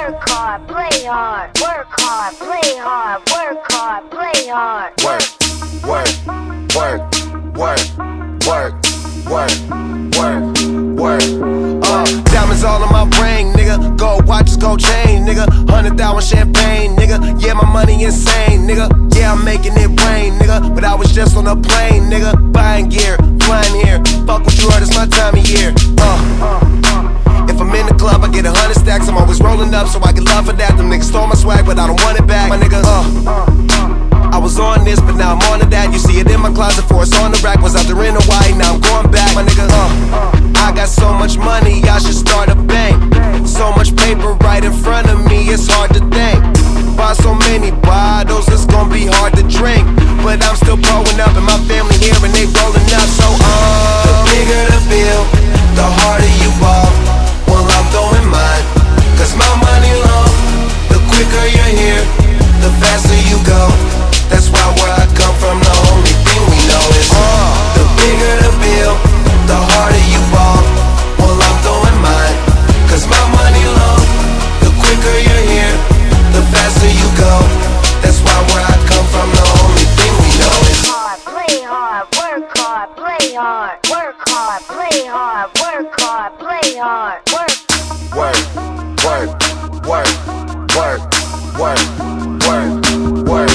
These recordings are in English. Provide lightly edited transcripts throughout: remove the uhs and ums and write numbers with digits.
work hard, play hard, work hard, play hard, work hard, play hard. Work, work, work, work, work, work, work, work. Diamonds all in my ring, nigga. Gold watches, gold chain, nigga. 100,000 champagne, nigga. Yeah, my money insane, nigga. Yeah, I'm making it rain, nigga. But I was just on a plane, nigga. Buying gear, flying here. Fuck what you heard, it's my time of year. If I'm in the club, I get 100 stacks. I'm always rolling up, so I get love for that. Them niggas stole my swag, but I don't want it back. My nigga, I was on this, but now I'm on to that. You see it in my closet, for it's on the rack. Was out there in Hawaii, now I'm going back. My nigga, I got so much money, I should start a bank. So much paper right in front of me, it's hard to think. Buy so many bottles, it's gonna be hard to drink. But I'm still growing up, and my family here, and they rolling up. So, the bigger the bill, the harder you ball. Well, I'm throwing mine, cause my money long. The quicker you're here, the faster you go. That's why where I come from, the only thing we know is the bigger the bill, the harder you ball. Well, I'm throwing mine, cause my money long. The quicker you're here, the faster you go. That's why where I come from, the only thing we know is hard, play hard, work hard, play hard, work hard, play hard, work hard, play hard, work, work, work, work, work, work, work, work.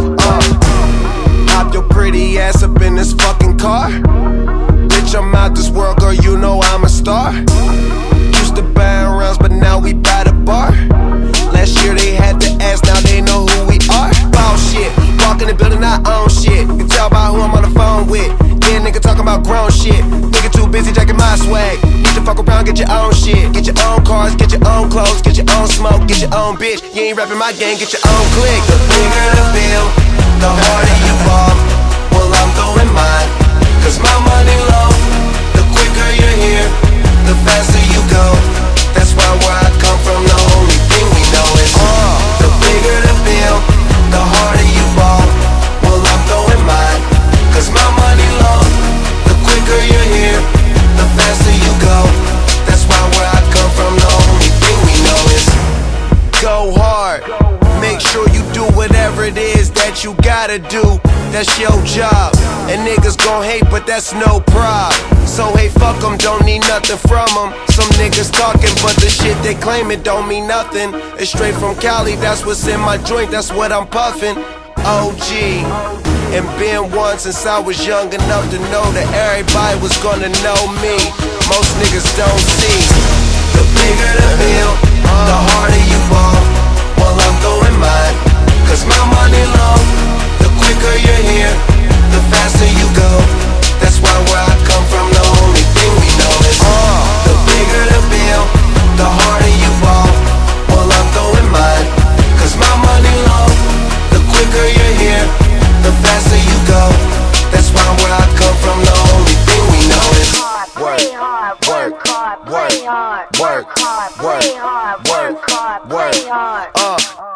Hop your pretty ass up in this fucking car. Bitch, I'm out this world, girl, you know I'm a star. Used to buy rounds, but now we buy the bar. Last year they had to ask, now they know who we are. Ball shit, walk in the building, I own shit. You can tell by who I'm on the phone with. Yeah, nigga talking about grown shit. Nigga too busy jacking my swag. Need to fuck around, get your own shit. Get your own cars, get your own clothes, get your own smoke, get your own bitch. You ain't rapping my game, get your own click. The bigger the bill, the harder you fall. Well, I'm throwing mine, cause my money low. The quicker you're here, the faster you go. That's why where I come from, the only thing we know is the bigger the bill, the harder you fall. Well, I'm throwing mine, cause my money low. The quicker you're here, the faster you go. That's why where I come from, the only thing we know is go hard. Make sure you do whatever it is that you gotta do. That's your job. And niggas gon' hate, but that's no prob. So hey, fuck them, don't need nothing from them. Some niggas talking, but the shit they claim it don't mean nothing. It's straight from Cali, that's what's in my joint, that's what I'm puffin'. OG, and been one since I was young enough to know that everybody was gonna know me. Most niggas don't see. The bigger the bill, the harder you ball. Well, I'm throwing mine, cause my money long. The quicker you're here, the faster you go. That's why where I come from, the only thing we know is the bigger the bill, the harder you ball. Well, I'm throwing mine, cause my money long. The quicker you're here, the faster you go. That's why where I come from, the only thing we know is play hard, work hard, play hard, work hard, play hard, work hard, play hard.